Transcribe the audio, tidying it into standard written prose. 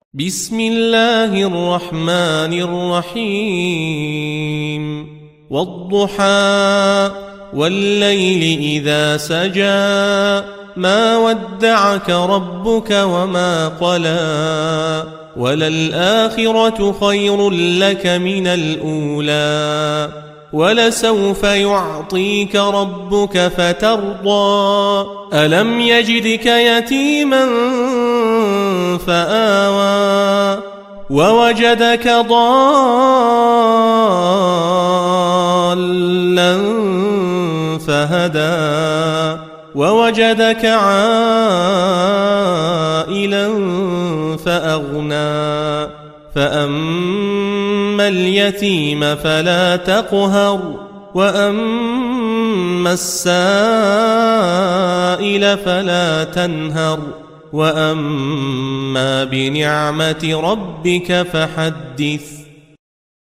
بسم الله الرحمن الرحيم والضحى والليل إذا سجى ما ودعك ربك وما قلى وللآخرة خير لك من الأولى ولسوف يعطيك ربك فترضى ألم يجدك يتيما فآوى ووجدك ضالا فهدى ووجدك عائلا فأغنى فأما اليتيم فلا تقهر وأما السائل فلا تنهر وأما بنعمة ربك فحدث